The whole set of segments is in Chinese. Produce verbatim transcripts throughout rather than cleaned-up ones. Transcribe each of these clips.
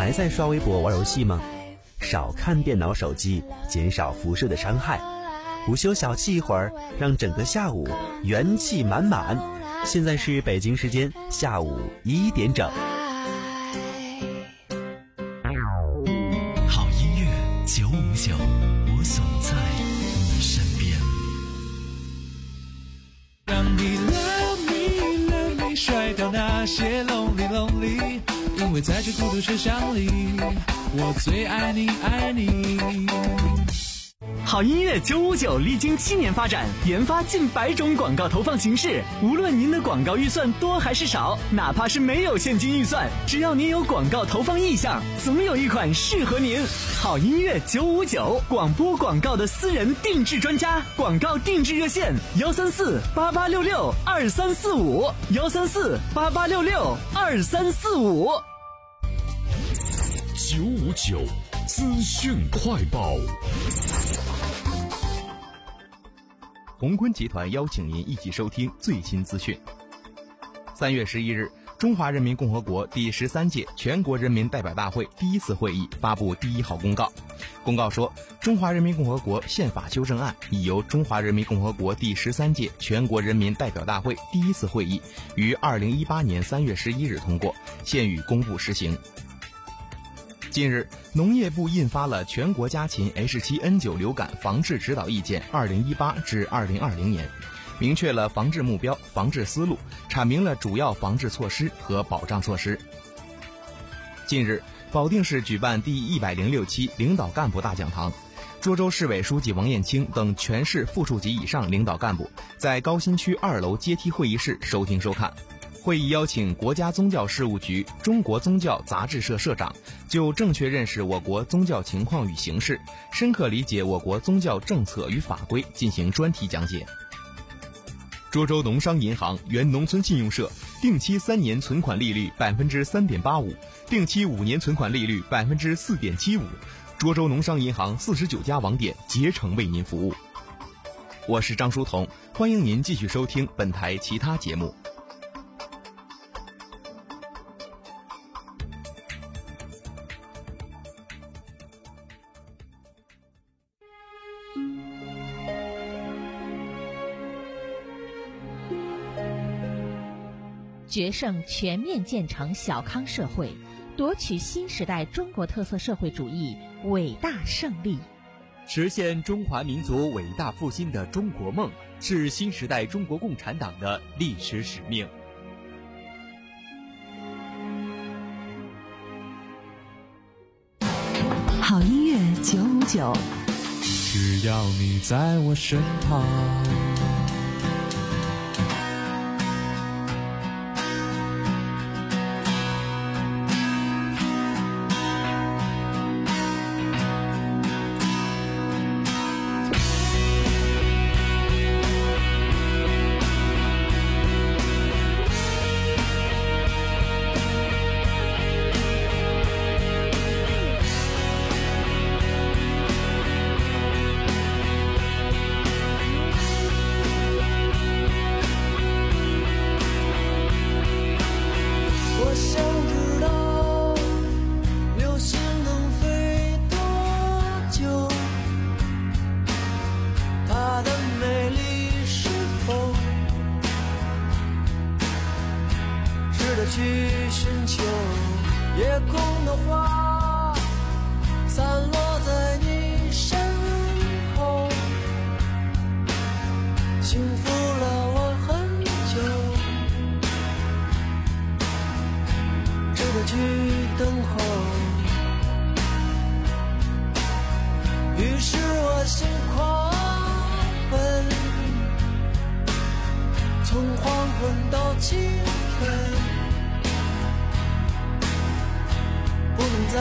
还在刷微博玩游戏吗？少看电脑手机，减少辐射的伤害。午休小憩一会儿，让整个下午元气满满。现在是北京时间下午一点整。 好音乐九五九，我总在你身边。 让你 love me love me， 甩掉那些 lonely lonely， 因为在这孤独车厢里，我最爱你爱你。 好音乐九五九历经七年发展，研发近百种广告投放形式。无论您的广告预算多还是少，哪怕是没有现金预算，只要您有广告投放意向，总有一款适合您。好音乐九五九，广播广告的私人定制专家，广告定制热线幺三四八八六六二三四五幺三四八八六六二三四五。 九五九资讯快报。 鸿坤集团邀请您一起收听最新资讯。三月十一日，中华人民共和国第十三届全国人民代表大会第一次会议发布第一号公告。公告说，中华人民共和国宪法修正案已由中华人民共和国第十三届全国人民代表大会第一次会议于二零一八年三月十一日通过，现予公布实行。近日，农业部印发了全国家禽 H 七 N 九 流感防治指导意见二零一八至二零二零年，明确了防治目标、防治思路，阐明了主要防治措施和保障措施。近日，保定市举办第一百零六期领导干部大讲堂，涿州市委书记王艳清等全市副处级以上领导干部在高新区二楼阶梯会议室收听收看。会议邀请国家宗教事务局中国宗教杂志社社长就正确认识我国宗教情况与形势，深刻理解我国宗教政策与法规进行专题讲解。涿州农商银行原农村信用社定期三年存款利率百分之三点八五，定期五年存款利率百分之四点七五。涿州农商银行四十九家网点竭诚为您服务。我是张书彤，欢迎您继续收听本台其他节目。 决胜全面建成小康社会，夺取新时代中国特色社会主义伟大胜利。 实现中华民族伟大复兴的中国梦，是新时代中国共产党的历史使命。 好音乐九五九， 只要你在我身旁。 去寻求夜空的花，散落在你身后，幸福了我很久，值得去等候。于是我心狂奔，从黄昏到清晨，不能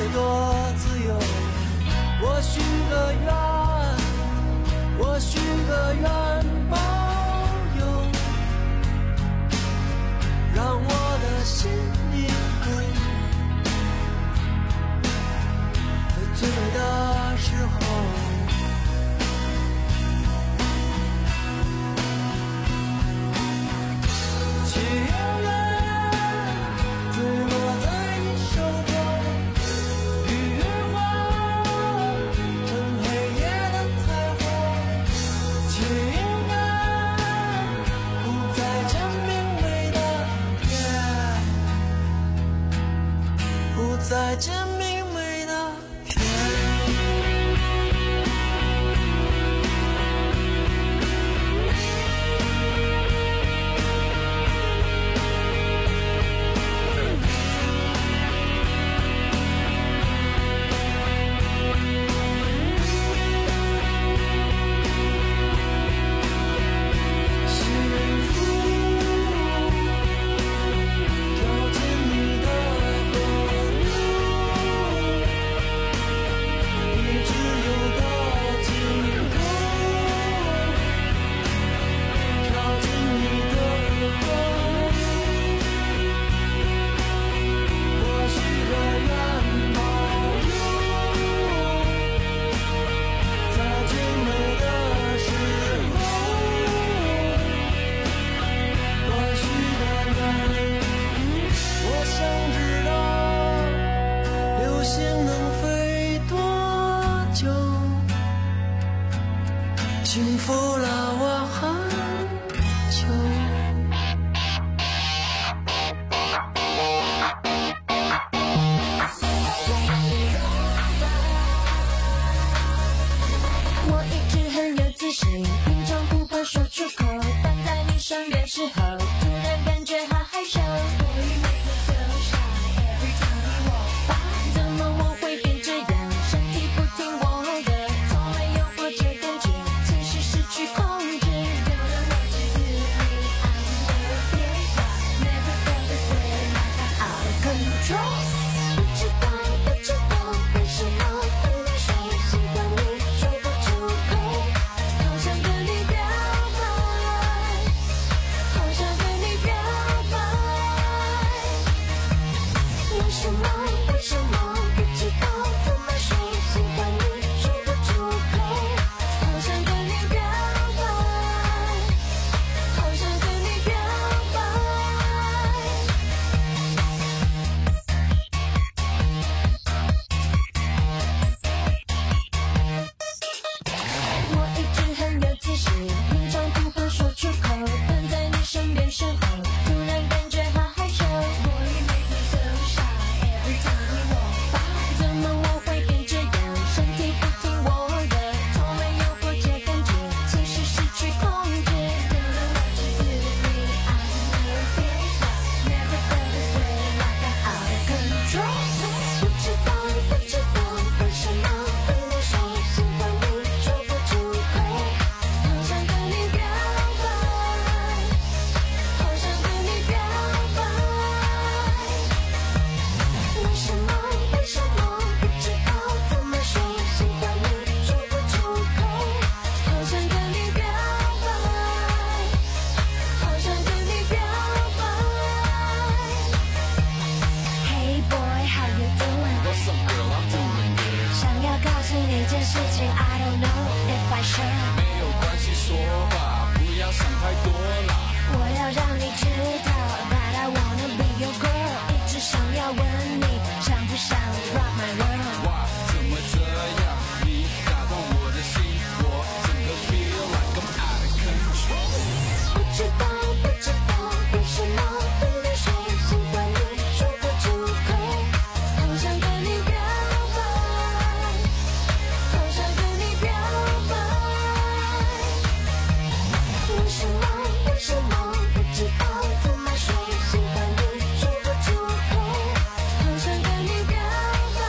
多自由。我许个愿，我许个愿保佑，让我的心灵在醉的时候，情人坠落在你手中，雨花成黑夜的彩虹，情人不在这明媚的天，不在这明媚的天。幸福了我很久。 我一直很有自信，平常不怕说出口，但在你身边时候，突然感觉好害羞。怎么我会变这样？身体不听我的，从没有过这感觉，其实失去控制。Never felt this way, out of control。不知道，不知道为什么对你说喜欢你，说不出口，好想跟你表白，好想跟你表白。为什么？为什么？不知道怎么说喜欢你，说不出口，好想跟你表白，好想跟你表白。我一直很有自信，平常不敢说出口，但在你身边时候，突然感觉好害羞。怎么我会变这样？身体不听我的，从没有过这感觉，其实失去控制。Never felt this way, like I'm out of control。不知道，不知道为什么对你说喜欢你，说不出口，好想跟你表白，好想跟你表白。为什么？为什么？不知道怎么说喜欢你，说不出口，好想跟你表白，好想跟你表白。Hey boy, how you doing? What's up, girl? I'm doing good. 想要告诉你件事情 I don't know if I should。 没有关系，说吧，不要想太多啦。 我要让你知道 that I wanna be your girl， 一直想要问你，想不想 rock my world？ 哇，怎么这样？你打动我的心，我整个 feel like I'm out of control。 不知道，不知道为什么对你说喜欢你，说不出口，好想跟你表白，好想跟你表白。为什么？为什么？不知道怎么说喜欢你，说不出口，好想跟你表白，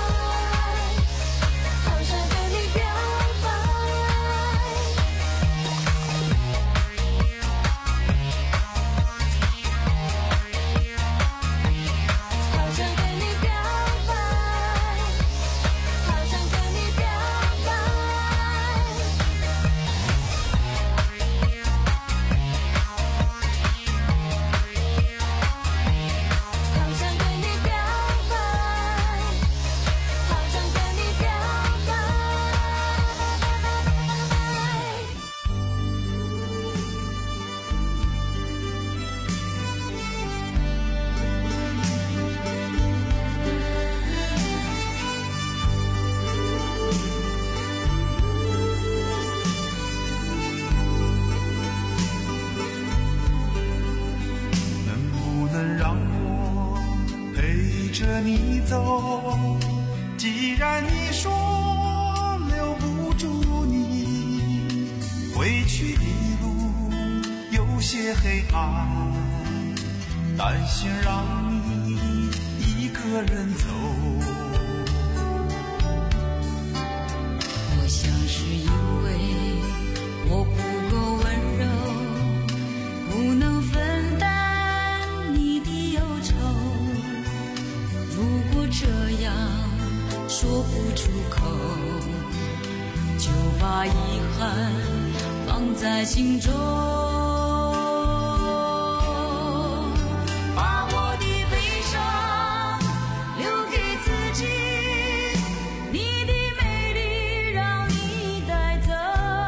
既然你说留不住你，回去的路有些黑暗，担心让你一个人走。 我想是因为我不够温柔，不能分担你的忧愁。如果这样说不出口，就把遗憾放在心中。把我的悲伤留给自己，你的美丽让你带走。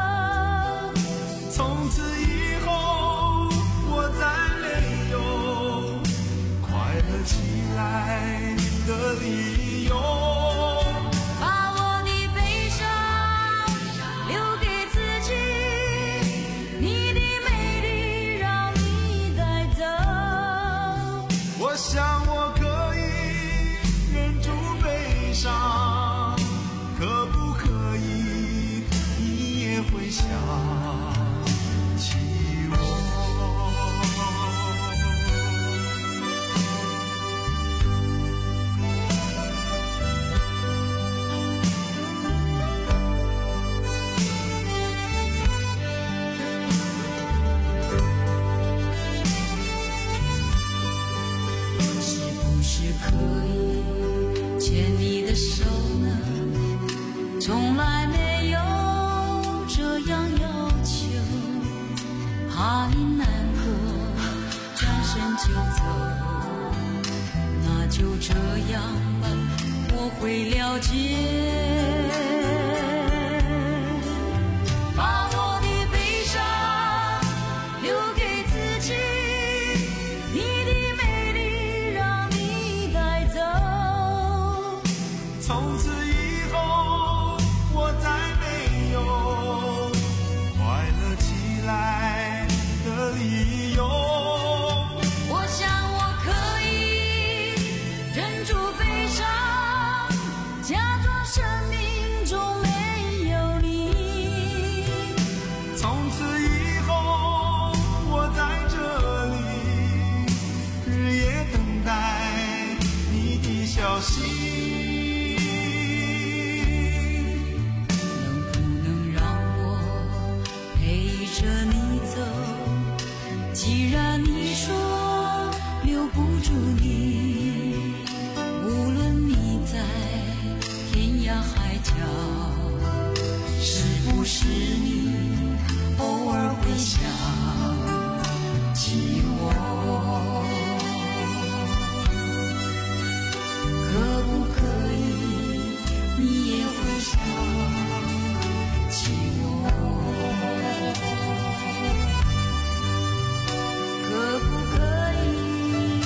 从此以后我再没有快乐起来的理由。 把我的悲伤留给自己，你的美丽让你带走。 我想我可以忍住悲伤，可不可以你也会想起我。 是不是可以牵你的手呢？从来没有这样要求，怕你难过转身就走。那就这样吧，我会了解。把我的悲伤留给自己，你的美丽让你带走。 从此以后我再没有快乐起来的理由。 我想我可以忍住悲伤，假装生命中没有你。 从此以后我在这里日夜等待你的消息。 能不能让我陪着你走？既然你说留不住你，无论你在天涯海角，是不是你偶尔会想起我？可不可以你也会想起我？可不可以？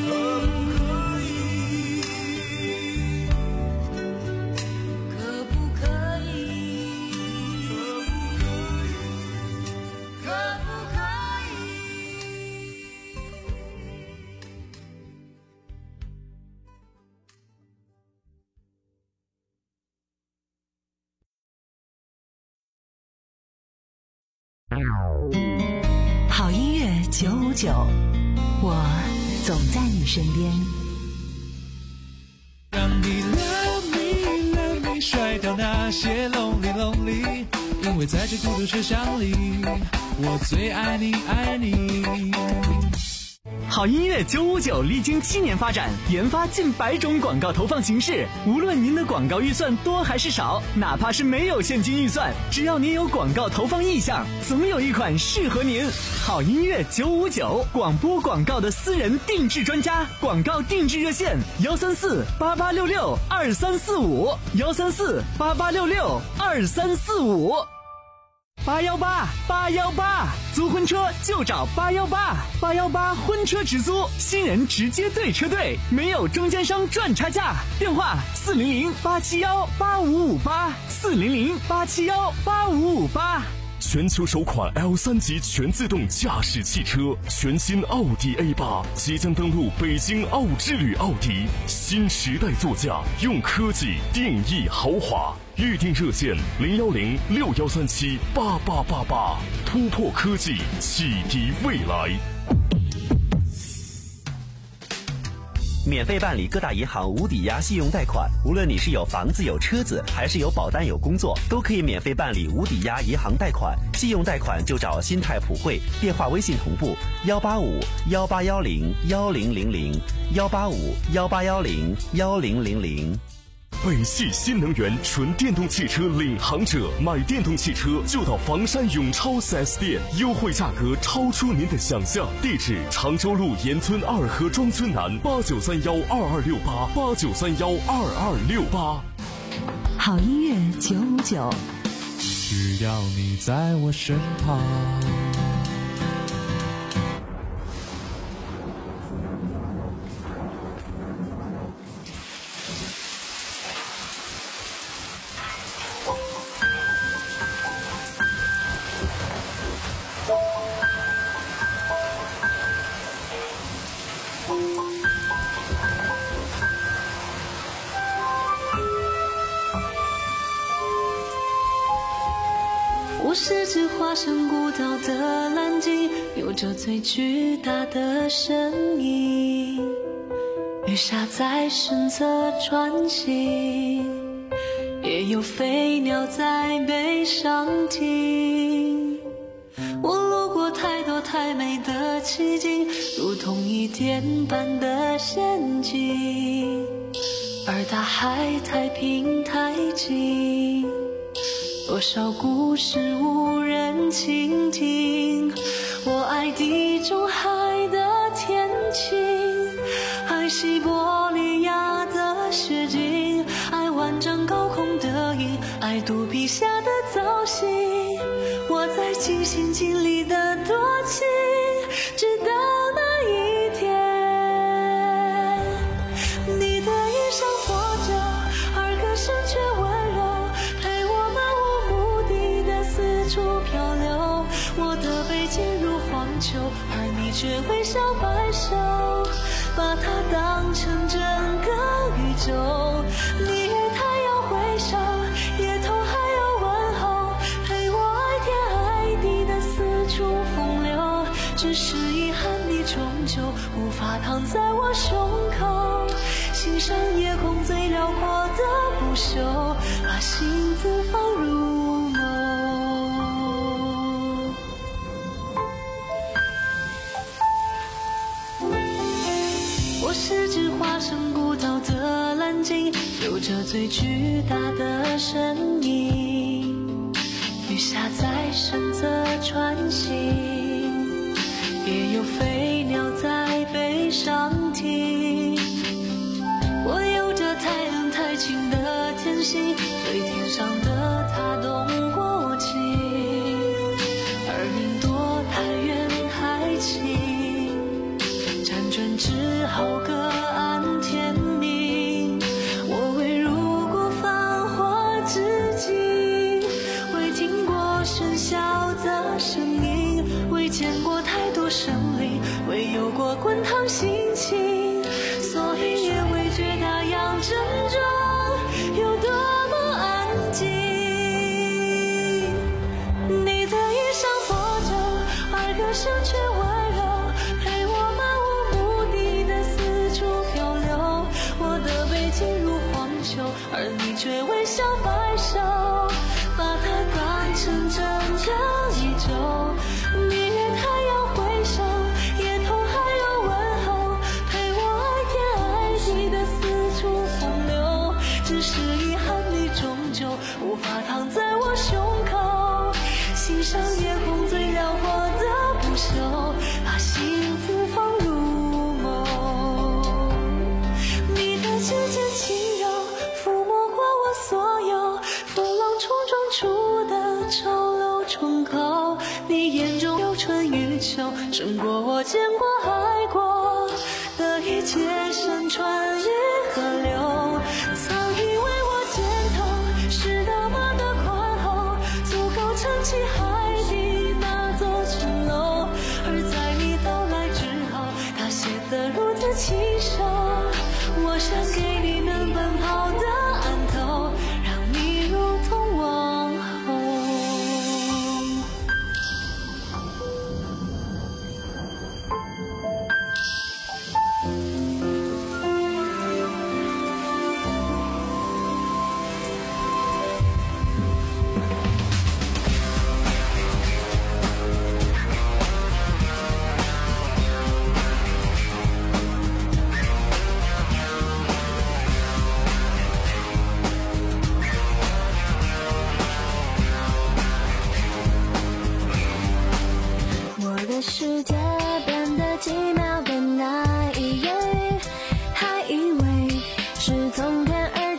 可不可以？可不可以？ 好音乐九五九，我总在你身边。 让你 love me love me 甩掉那些 lonely lonely， 因为在这孤独车厢里，我最爱你爱你。 好音乐九五九历经七年发展，研发近百种广告投放形式。无论您的广告预算多还是少，哪怕是没有现金预算，只要您有广告投放意向，总有一款适合您。好音乐九五九，广播广告的私人定制专家，广告定制热线：幺三四八八六六二三四五，幺三四八八六六二三四五。八幺八八幺八，租婚车就找八幺八，八幺八婚车直租，新人直接对车队，没有中间商赚差价。电话四零零八七幺八五五八，四零零八七幺八五五八。 全球首款 L 三 级全自动驾驶汽车，全新奥迪 A 八即将登陆北京奥之旅奥迪，新时代座驾，用科技定义豪华。预订热线零幺零六幺三七八八八八，突破科技，启迪未来。 免费办理各大银行无抵押信用贷款，无论你是有房子有车子，还是有保单有工作，都可以免费办理无抵押银行贷款。信用贷款就找新泰普惠，电话微信同步幺八五幺八幺零幺零零零幺八五幺八幺零幺零零零。 北汽新能源纯电动汽车领航者，买电动汽车就到房山永超 四 S 店，优惠价格超出您的想象。地址：常州路沿村二河庄村南，八九三幺二二六八八九三幺二二六八。 好音乐九五九， 只要你在我身旁。 我是只化身孤岛的蓝鲸，有着最巨大的身影，鱼虾在身侧穿行，也有飞鸟在背上停。我路过太多太美的奇景，如同一点般的陷阱，而大海太平太静，多少故事无人倾听。我爱地中海的天晴，爱西伯利亚的雪景，爱万丈高空的鹰，爱肚皮下的造型。我在尽心尽力的多情，直到那一天，你的衣裳破旧，而歌声却温柔，陪我漫无目的的四处漂流。我的背进入荒丘，而你却微笑摆手，把它当成整个宇宙。你与太阳挥手，夜头还有问候，陪我爱天爱地的四处风流。只是遗憾你终究无法躺在我胸口，欣赏夜空最辽阔的不朽，把心字放入梦。我是只化身孤岛的蓝鲸，有着最巨大的身影，鱼虾在身侧穿行，也有飞鸟在背上停。我有着太冷太清的天性，对天上的他动过情，而云朵太远太轻，辗转只好各安天命。我未入过繁华之境，未听过喧嚣的声音，未见过太多生灵，未有过滚烫心情，所以也未觉大洋沉重有多么安静。你的衣裳破旧，而歌声却温柔，陪我漫无目的的四处漂流。我的背进入荒丘，而你却微笑摆手，把它当成整个宇宙。你与太阳挥手，夜头还有问候，陪我爱天爱地的四处风流。只是遗憾你终究无法躺在我胸口，欣赏夜空最辽阔的不朽，把心字放入梦。你的指尖轻柔抚摸过我所有风浪冲撞出的丑陋窗口，你眼中有春与秋，胜过我见过爱过的一切山川与河流。曾以为我肩头是那么的宽厚，足够撑起海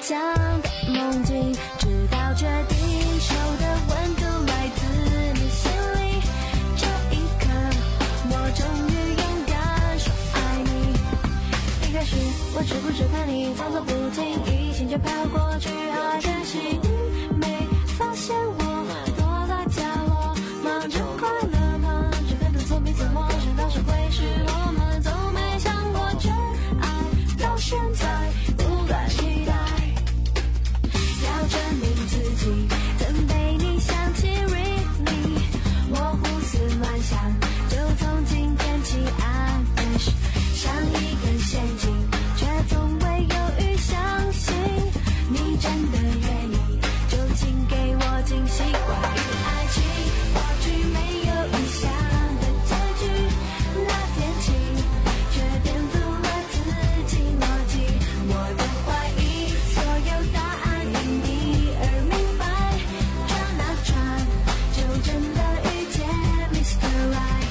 想的梦境，直到决定手的温度来自你心里。这一刻，我终于勇敢说爱你。一开始我只顾着看你，装作不经意，心就飘过去，好珍惜你没发现我躲在角落，忙着快乐，忙着跟着从彼此陌生，当时会是我们，从没想过真爱，到现在不敢期待，要证明自己曾被你想起 really， 我胡思乱想，就从今天起 I wish， 像一根陷阱，却从未犹豫相信你真的愿意，就请给我惊喜。关于爱情，或许没有预想的结局，那天起却颠覆了自己逻辑，我的怀疑所有答案因你而明白，转啊转，就真的遇见 Mister Right。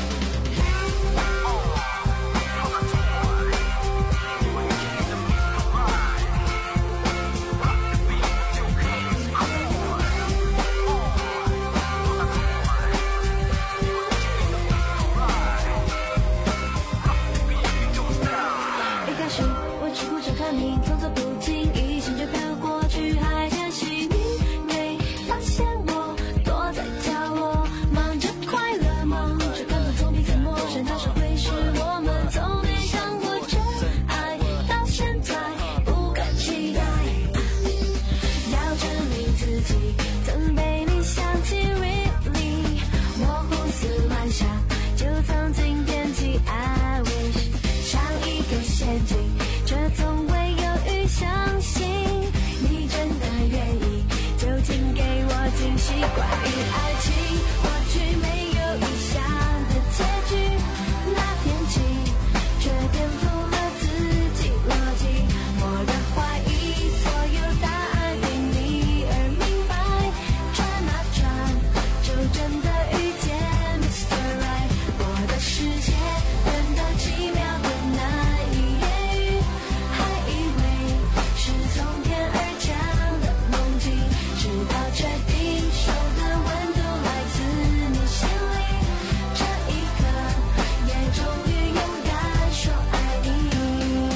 一开始我只顾着看你，动作不经意，心就飘过去，还珍惜你没发现我躲在角落，忙着快乐，忙着感动，从彼此陌生，当时会是我们，从没想过真爱，到现在不敢期待，要证明自己曾被你想起 really， 我胡思乱想，就从今天起 I wish， 像一个陷阱，却从未犹豫相信你真的愿意，就请给我惊喜。关于爱情，或许没有预想的结局，那天起却颠覆了自己逻辑，我的怀疑所有答案因你而明白，转啊转，就真的遇见 Mister Right， 我的世界变得奇妙的难以言喻，还以为是从天而降的梦境，直到决定手的温度来自你心里，这一刻也终于勇敢说爱你。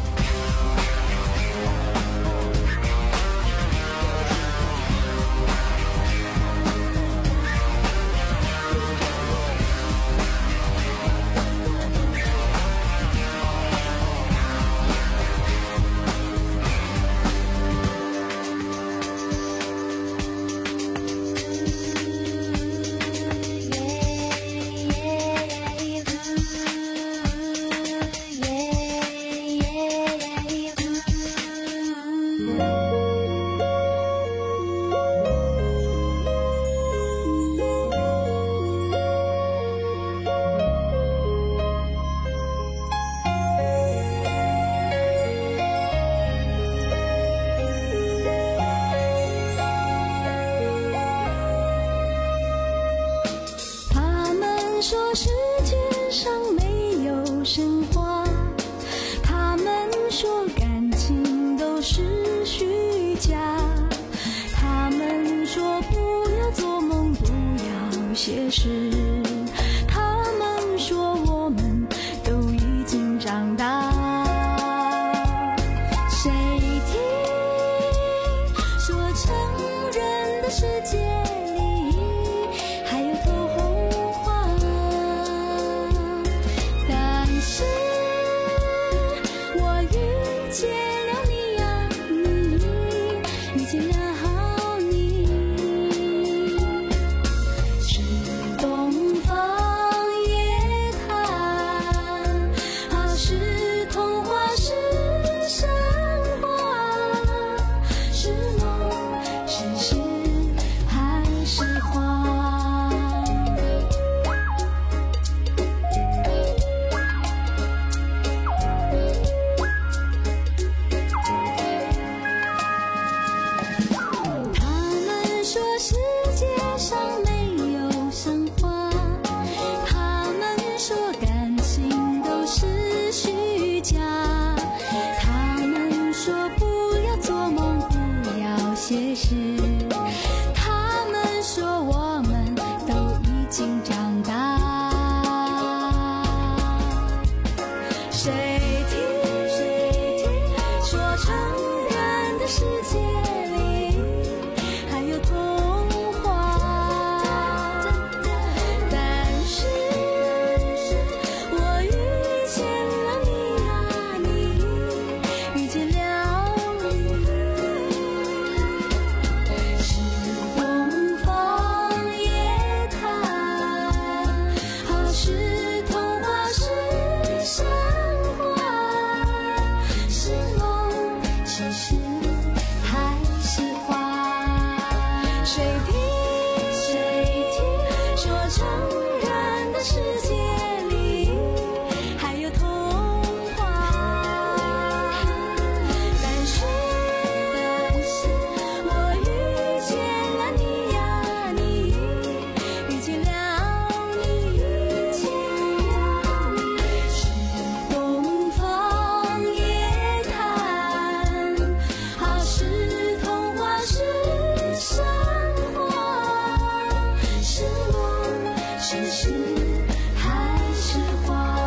他们说世界上没有神话，他们说感情都是虚假，他们说不要做梦，不要写诗，他们说我们都已经长大。谁听说成人的世界里还有头红花，但是我遇见了你呀，你遇见了好你，是多始。他们说我们都已经长大，谁听说成人的世界里还有童话？但是我遇见了你啊，你遇见了你，是东方夜谭，好是童话，是神话，是梦，其实还是花。谁听谁听说成人的世界里还有童话？但是但是我遇见了你呀，你遇见了你，遇见了你，是东方夜谭，好是童话，是神话，是梦，其实还是花。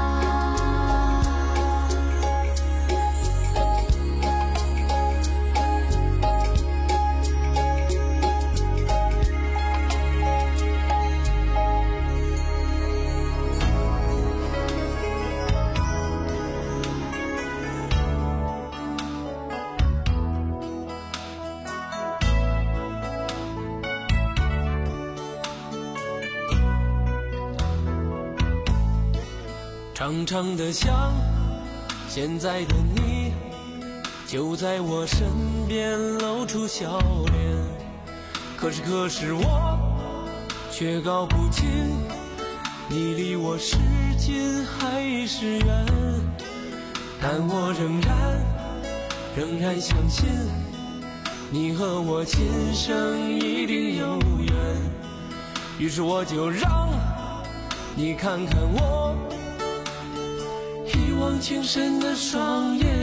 长长的想，现在的你就在我身边露出笑脸，可是可是我却搞不清你离我是近还是远，但我仍然仍然相信你和我今生一定有缘，于是我就让你看看我一往情深的双眼。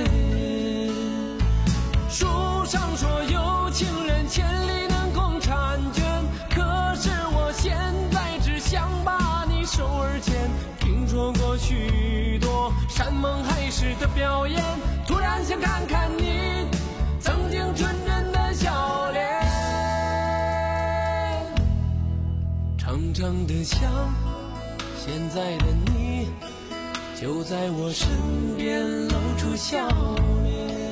书上说有情人千里能共婵娟，可是我现在只想把你手儿牵。听说过许多山盟海誓的表演，突然想看看你曾经纯真的笑脸。长长的想，现在的你就在我身边露出笑脸。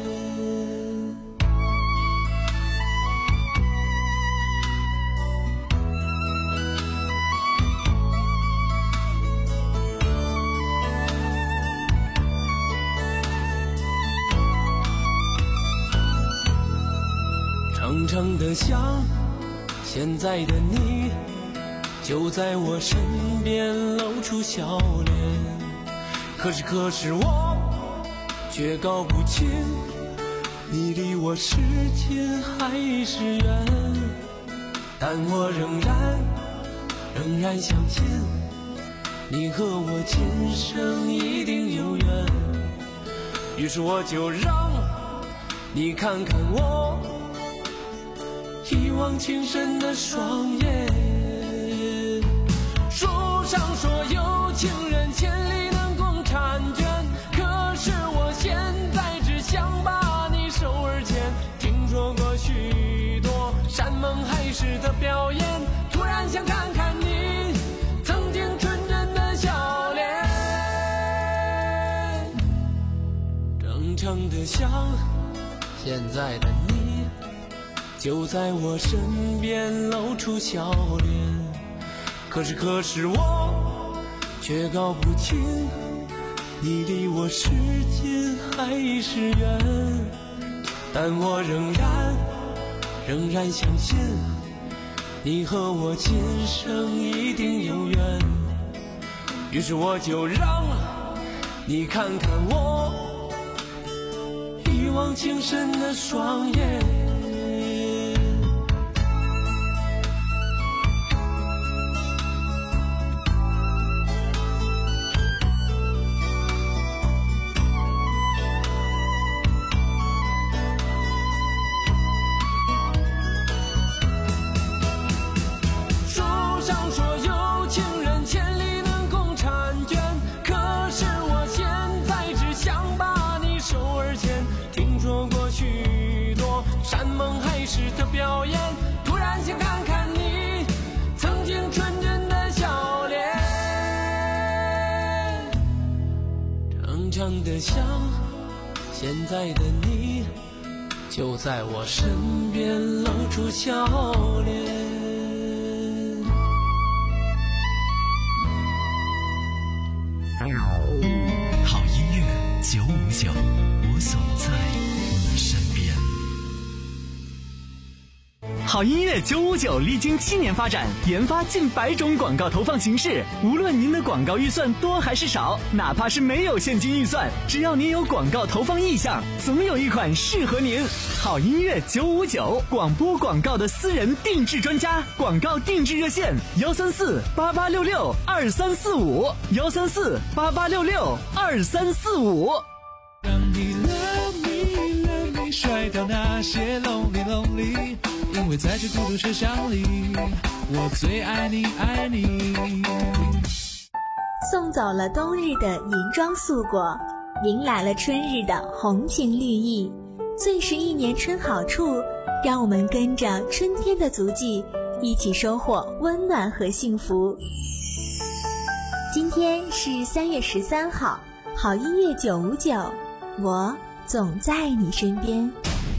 长长的想，现在的你就在我身边露出笑脸，可是可是我却搞不清你离我是近还是远，但我仍然仍然相信你和我今生一定有缘，于是我就让你看看我一往情深的双眼。书上说有情人千里能共婵娟，可是我现在只想把你手儿牵。听说过许多山盟海誓的表演，突然想看看你曾经纯真的笑脸。长长的想，现在的你就在我身边露出笑脸，可是可是我却搞不清你离我是近还是远，但我仍然仍然相信你和我今生一定有缘，于是我就让你看看我一往情深的双眼。 梦还是的表演，突然想看看你曾经纯真的笑脸，长长的笑，现在的你就在我身边露出笑脸。 好音乐九五九，我总在你身边。 好音乐九五九历经七年发展，研发近百种广告投放形式。无论您的广告预算多还是少，哪怕是没有现金预算，只要您有广告投放意向，总有一款适合您。好音乐九五九，广播广告的私人定制专家，广告定制热线幺三四八八六六二三四五幺三四八八六六二三四五。 让你 love me love me 甩掉那些 lonely lonely， 因为在这孤独车厢里，我最爱你爱你。 送走了冬日的银装素裹，迎来了春日的红情绿意。最是一年春好处，让我们跟着春天的足迹，一起收获温暖和幸福。今天是三月十三号，好音乐九五九，我总在你身边。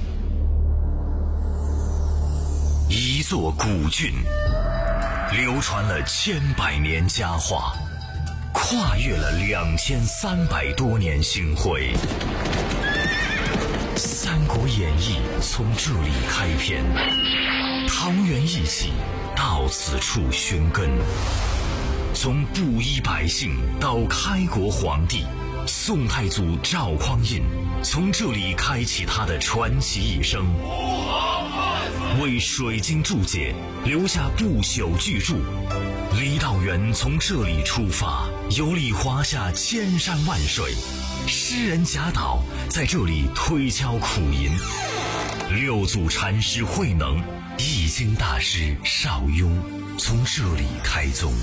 一座古郡，流传了千百年佳话，跨越了两千三百多年星辉。《三国演义》从这里开篇，桃园义气到此处寻根。从布衣百姓到开国皇帝，宋太祖赵匡胤从这里开启他的传奇一生，为水晶注解留下不朽巨著。李道元从这里出发，游历华夏千山万水。诗人贾岛在这里推敲苦吟，六祖禅师慧能、易经大师邵雍从这里开宗。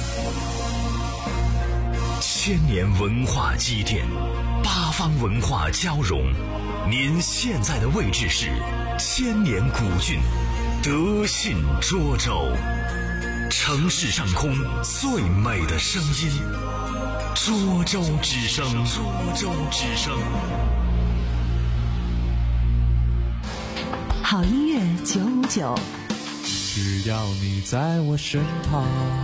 千年文化积淀，八方文化交融。您现在的位置是千年古郡德信涿州，城市上空最美的声音，涿州之声，涿州之声。 好音乐九五九， 只要你在我身旁。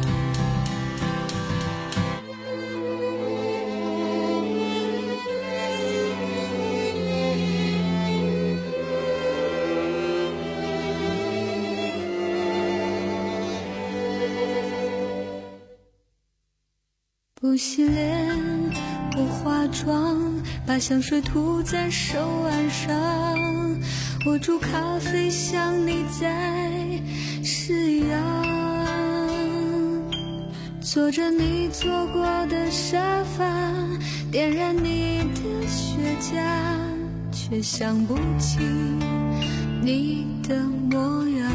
不洗脸，不化妆，把香水涂在手腕上，我煮咖啡想你在夕阳，坐着你坐过的沙发，点燃你的雪茄，却想不起你的模样。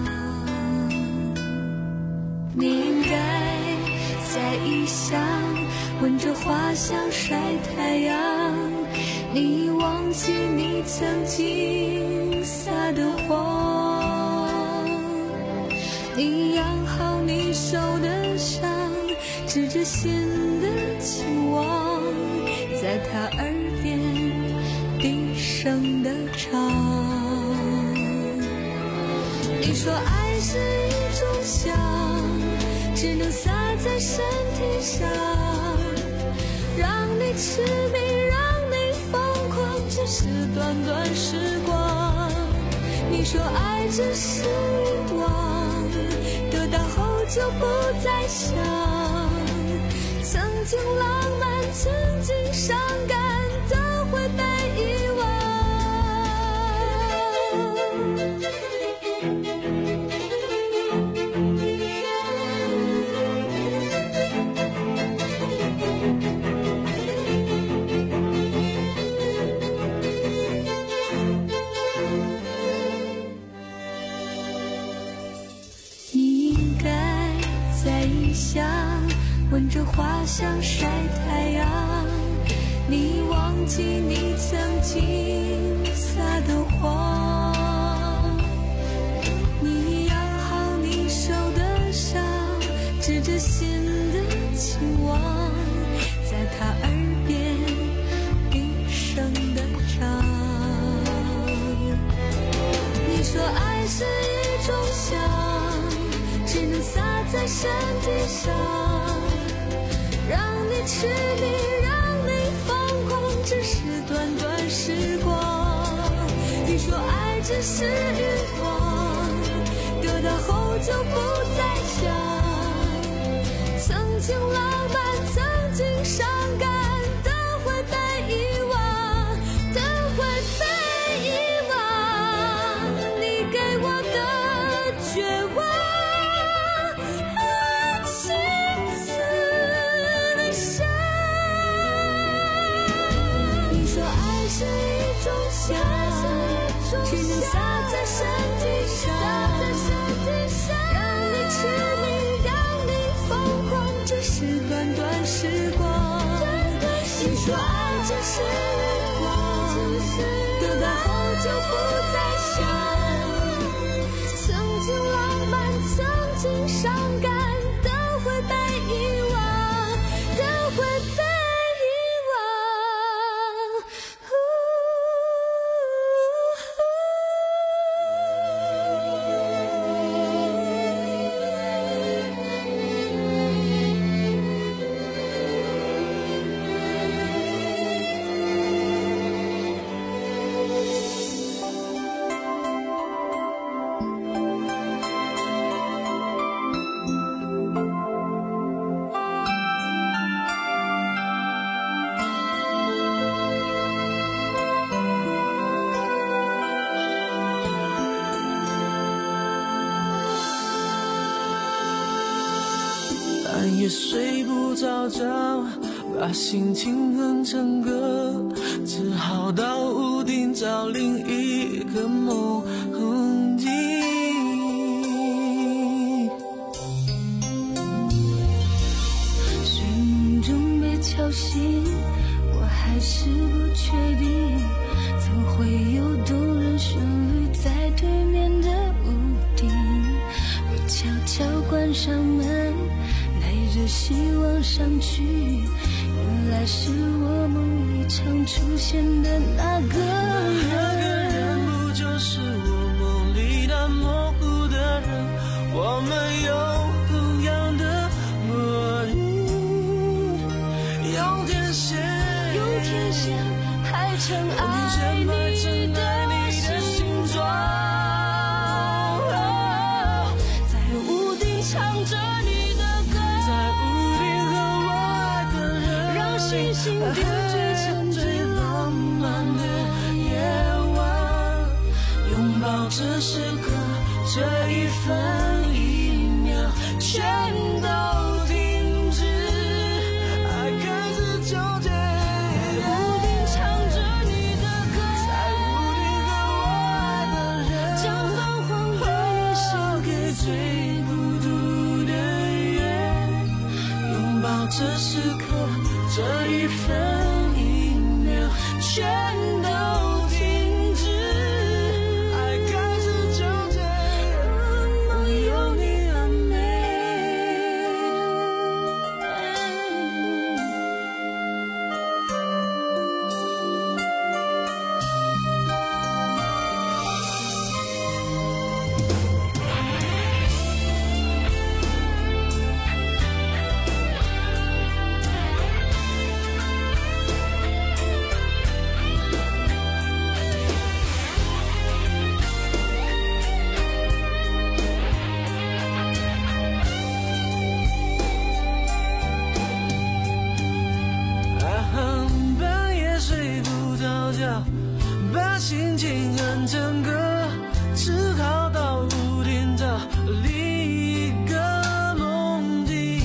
你应该在异乡闻着花香晒太阳，你忘记你曾经撒的谎，你养好你受的伤，指着心的期望，在他耳边低声的唱。你说爱是一种香，只能洒在身体上，让你痴迷，让你疯狂，只是短短时光。你说爱只是欲望，得到后就不再想，曾经浪漫，曾经伤感，都会被遗忘。闻着花香晒太阳，你忘记你曾经撒的谎， 在身体上，让你痴迷，让你疯狂，只是短短时光。你说爱只是欲望，得到后就不再想。曾经浪漫，曾经伤感，都会被遗忘，都会被遗忘。你给我的绝望，啊，青丝的伤。你说爱是一种香，只能洒在身体上，让你痴迷，让你疯狂，只是短短时光。你说爱只是欲望，得到后就不再想。曾经浪漫，曾经伤感，都会被遗忘，都会被遗忘。 半夜睡不着觉，把心情哼成歌，只好到屋顶找另一个梦境。 睡梦中被敲醒，我还是不确定，怎会有动人旋律在对面的屋顶。我悄悄关上门，带着希望上去，原来是我梦里常出现的那个人。 那个人不就是我梦里那模糊的人？我们有同样的魔力，用天线， 用天线排成爱你的形状，在屋顶唱着你的歌， 在屋顶和我爱的人， 让星星点缀成最浪漫的夜晚， 拥抱这时刻，这一分一秒全都停止，爱开始纠结。 在屋顶唱着你的歌， 在屋顶和我爱的人， 将泛黄的夜献给最孤独的人，拥抱这时刻，这一分一秒全都停止，爱开始纠结，梦有你很美。啊，半夜睡不着觉，把心情哼成歌，只好到屋顶找另一个梦境。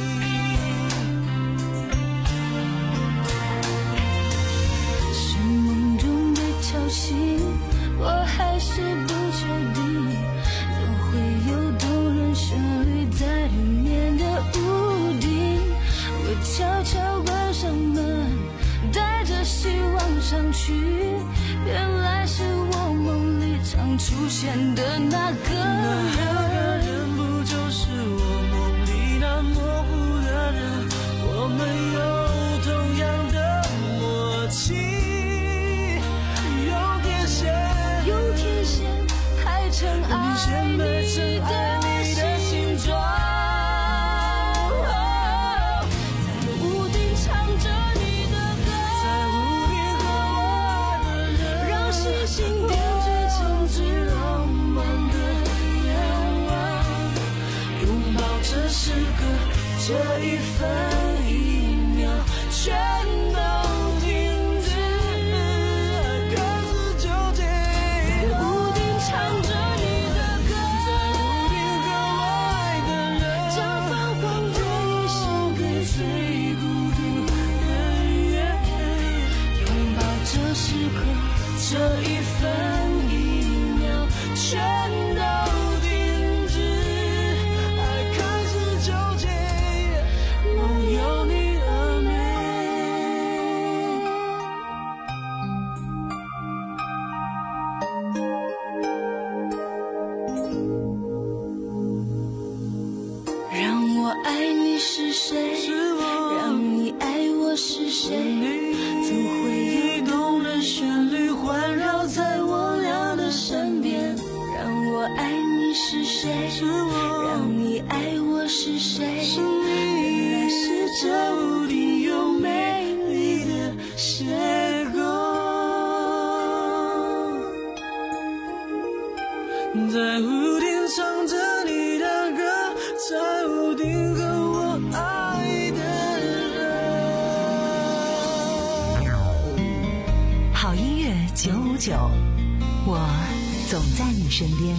睡梦中被敲醒，我还是不确定，怎会有动人旋律在对面的屋顶。我悄悄关上门，带着希望上去，原来是我梦里常出现的那个人。 那个人不就是我梦里那模糊的人？我们有同样的默契，用天线， 用天线排成爱你的形状。 这一分一秒全都停止，开始纠结，在屋顶唱着你的歌，在屋顶和我爱的人，将泛黄的夜献给最孤独的人，拥抱这时刻，这一分一秒全都停止，爱开始纠结，梦有你的美。让我爱你是谁？让你爱我是谁？怎会有动人旋律环绕在我俩的身边？让我爱你是谁？让你爱我是谁？原来是这无敌又美丽的邂逅，在屋顶唱着你的歌，在屋顶和我爱的人。 好音乐九五九，我总在你身边。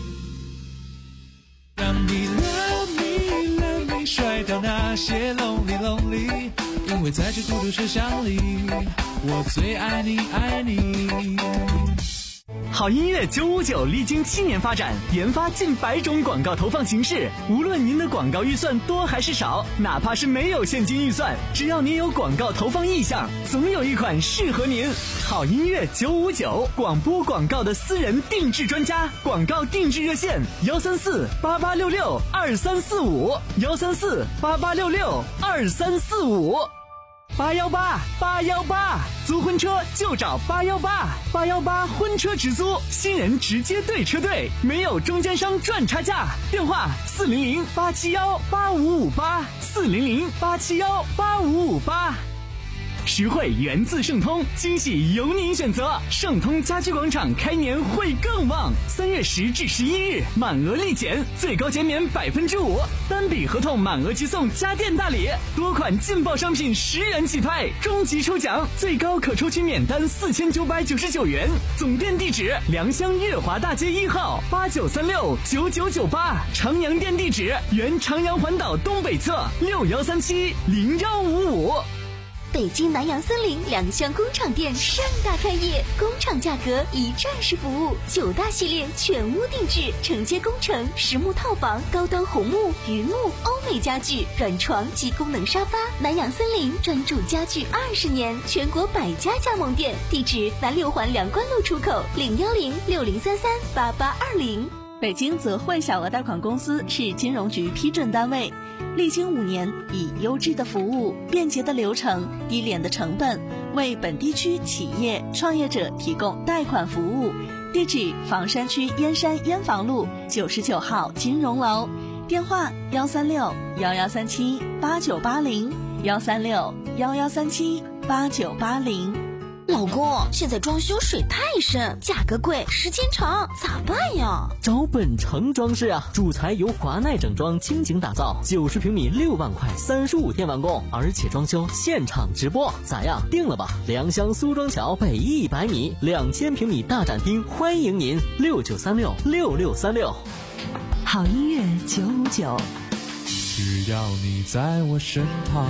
让你 love me love me 甩掉那些 lonely lonely， 因为在这孤独车厢里，我最爱你爱你。 好音乐九五九历经七年发展，研发近百种广告投放形式。无论您的广告预算多还是少，哪怕是没有现金预算，只要您有广告投放意向，总有一款适合您。好音乐九五九，广播广告的私人定制专家，广告定制热线：幺三四八八六六二三四五，幺三四八八六六二三四五。八幺八八幺八，租婚车就找八幺八，八幺八婚车直租，新人直接对车队，没有中间商赚差价。电话四零零八七幺八五五八，四零零八七幺八五五八。实惠源自盛通，惊喜由您选择。盛通家居广场开年会更旺，三月十至十一日满额立减，最高减免百分之五，单笔合同满额即送家电大礼，多款劲爆商品十元起拍，终极抽奖最高可抽取免单四千九百九十九元。总店地址：良乡悦华大街一号八九三六九九九八，长阳店地址：原长阳环岛东北侧六幺三七零幺五五。 北京南洋森林良乡工厂店盛大开业，工厂价格一站式服务，九大系列全屋定制，承接工程、实木套房、高端红木、榆木、欧美家具、软床及功能沙发。南洋森林专注家具二十年，全国百家加盟店，地址南六环梁关路出口零幺零六零三三八八二零。 北京泽汇小额贷款公司是金融局批准单位，历经五年，以优质的服务、便捷的流程、低廉的成本，为本地区企业创业者提供贷款服务。地址：房山区燕山燕房路九十九号金融楼，电话：幺三六幺幺三七八九八零，幺三六幺幺三七八九八零。 老公，现在装修水太深，价格贵，时间长，咋办呀？ 找本城装饰啊，主材由华奈整装倾情打造，九十平米六万块，三十五天完工，而且装修现场直播，咋样？定了吧？良乡苏庄桥北一百米，两千平米大展厅，欢迎您，六九三六六六三六。 好音乐九五九， 只要你在我身旁。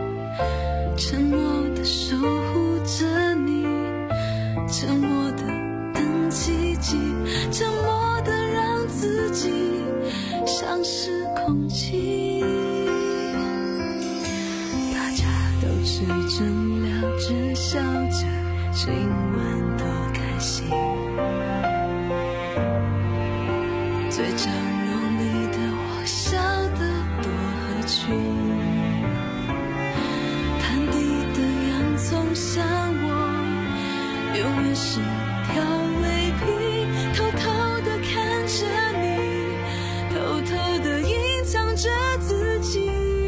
沉默的守护着你，沉默的己，沉默的让自己像是空气。大家都只真聊着笑着，今晚多开心。最角落里的我笑得多合群，摊地的洋葱像我永远是条尾皮，偷偷地看着你，偷偷地隐藏着自己。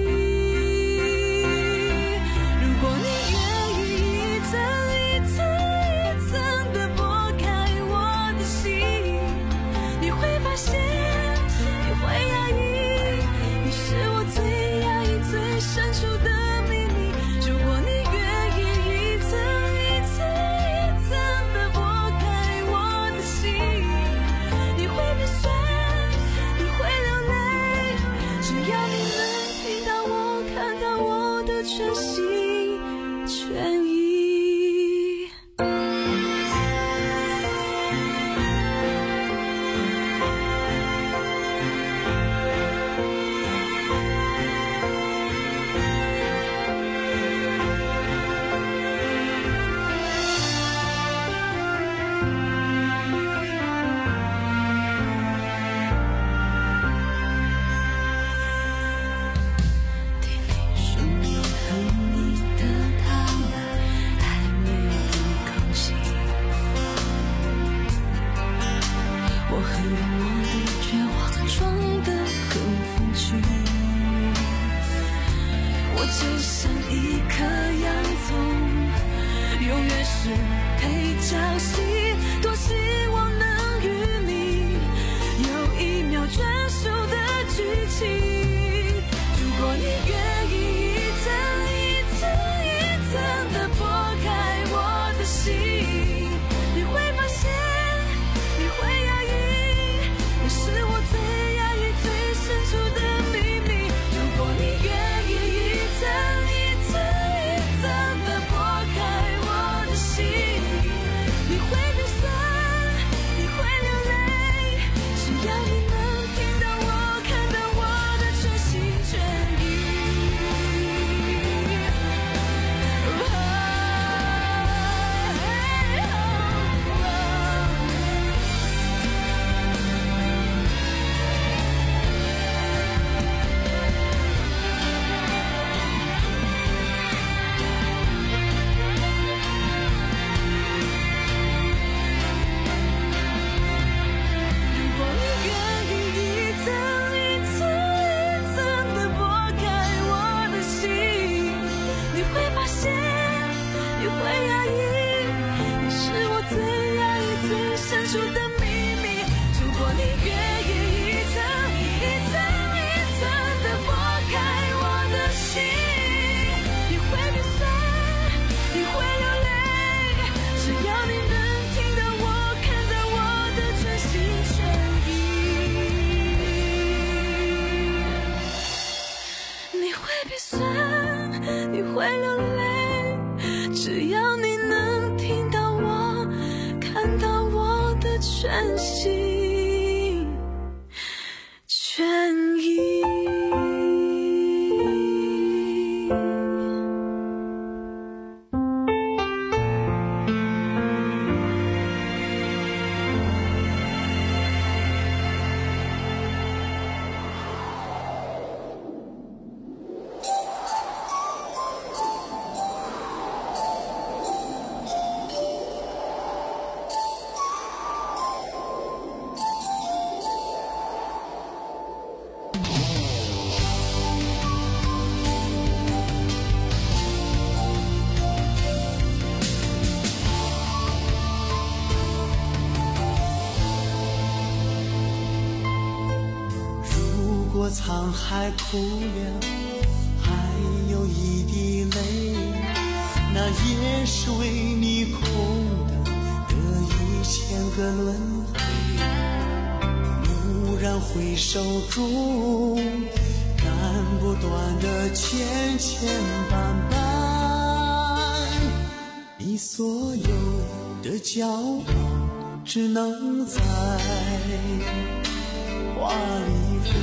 如果你愿意一层一层一层地剥开我的心，你会发现你会压抑，你是我最压抑最深处的秘密。如果你愿意一层一层一层地剥开我的心，你会鼻酸，你会流泪，只要你能听到我，看到我的全心全意。就像一颗洋葱，永远是配角戏，多希望能与你有一秒专属的剧情。如果你愿意一层一层一层地剥开我的心，你会发现你会压抑，你是我最压抑最深处的秘密。如果你愿意一层一层一层地剥开我的心，你会鼻酸，你会流泪，只要你能听到我，看到我的全心全意。如果你愿意一层一层一层地剥开我的心，你会发现你会压抑，你是我最压抑最深处的秘密。如果你愿意一层一层一层地剥开我的心，你会鼻酸，你会流泪，只要你能听到我，看到我的全心全意。你会鼻酸，你会流泪，只要你能听到我，看到我的全心全意。 如果沧海哭了，还有一滴泪，那也是为你空的这一千个轮回。蓦然回首中，看不断的千千万万，你所有的骄傲只能在花里飞。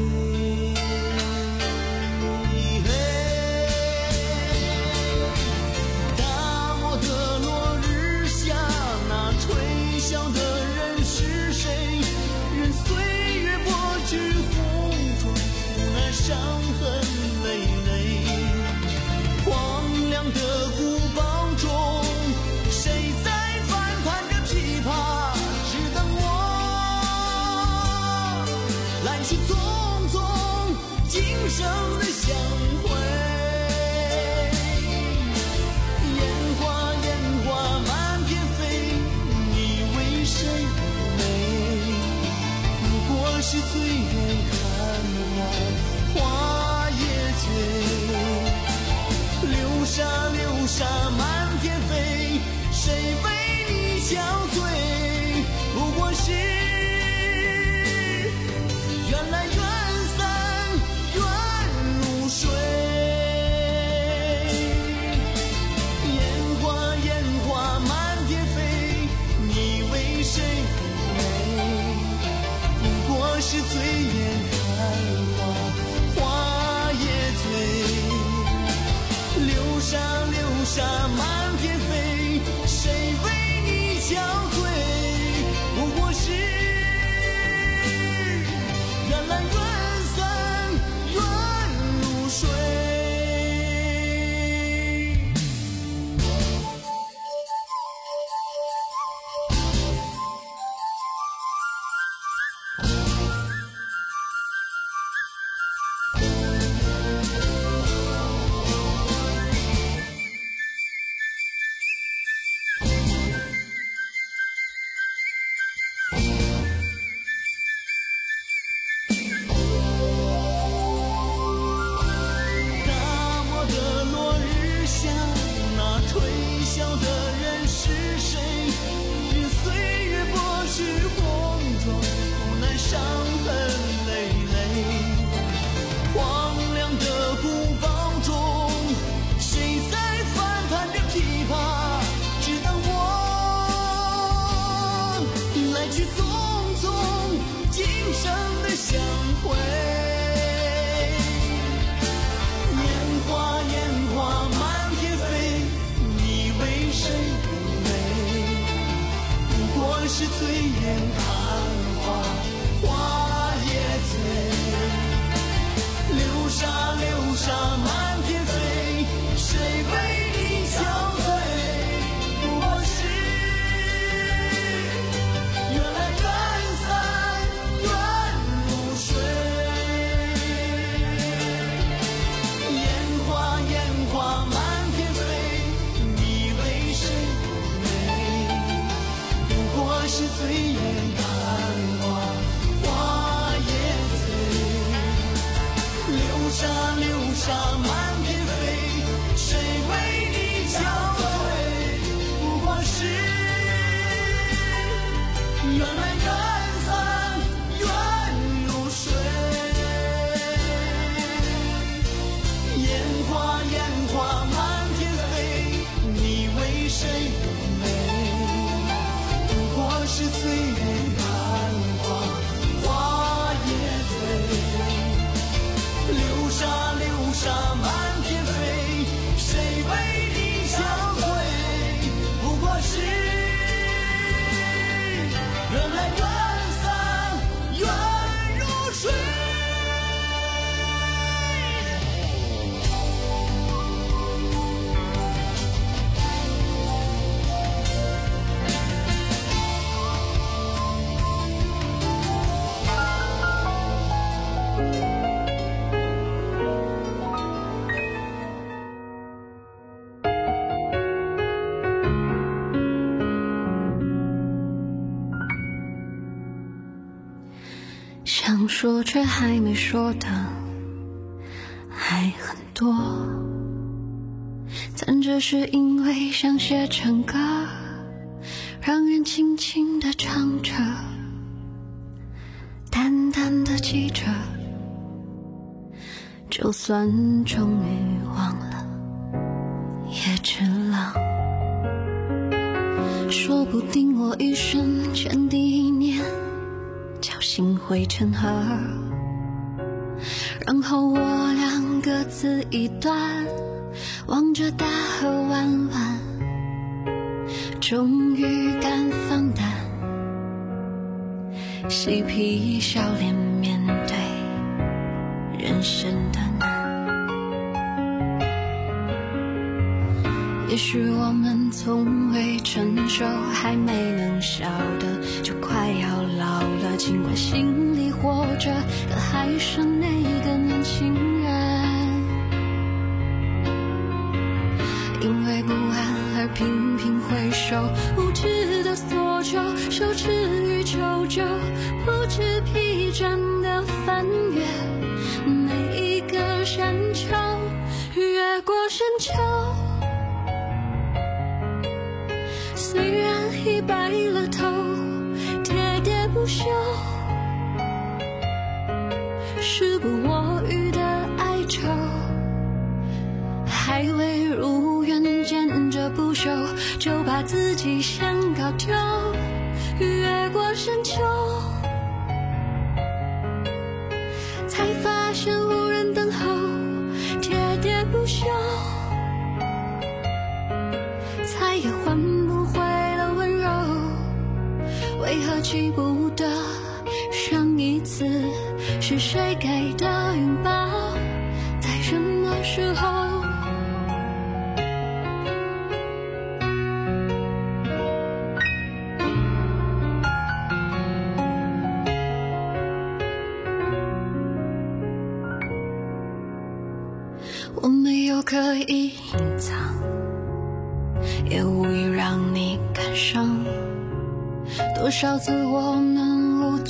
大漠的落日下，那吹箫的人是谁？任岁月剥去红妆，无奈伤痕累累。荒凉的古堡中，谁在翻弹着琵琶？只等我来去匆匆，今生的相会。烟花烟花满天飞，你为谁美？不过是醉眼看花，花也醉。流沙流沙满天飞，谁为你憔悴？不过是缘来缘散，缘如水。烟花烟花满天飞，你为谁美？不过是醉眼看花，花也醉。流沙流沙满天飞，谁为你憔悴？不过是缘来缘散，缘如水。大漠的落日下，那吹箫的人是谁？任岁月剥去红妆，无奈伤痕累累。荒凉的古堡中，谁在翻弹着琵琶？只等我来去匆匆，今生的相会。烟花烟花满天飞，你为谁美？不过是醉眼看花，花也醉。流沙流沙满天飞，谁为你憔悴？不过是缘来缘散，缘如水。烟花烟花满天飞，你为谁美？不过是醉眼看花，花也醉。流沙流沙满天飞，谁为你憔悴？不过是缘来缘散，缘如水。烟花烟花满天飞，你为谁美？不过是醉眼看花，花也醉。流沙流沙满天飞，谁为你憔悴？不过是缘来缘散，缘如水。 想说却还没说的还很多，但只是因为想写成歌，让人轻轻地唱着，淡淡的记着，就算终于忘了也值了。 说不定我一生前第一年侥幸会成河，然后我俩各自一端，望着大河弯弯，终于敢放胆，嬉皮笑脸面对人生的难。也许我们从未成熟，还没能笑的就快要老了，尽管心里活着的还是那个年轻人，因为不安而频频回首，无知的索求，羞耻与求救，不知疲倦的翻越每一个山丘，越过山丘，虽然已白了头，喋喋不休，时不我予的哀愁，还未如愿见着不朽，就把自己先搞丢，越过山丘，才发现无人等候，喋喋不休，再也换不回了温柔，为何记不得上一次是谁给的拥抱，在什么时候。我没有刻意隐藏，也无意让你感伤，多少次我们无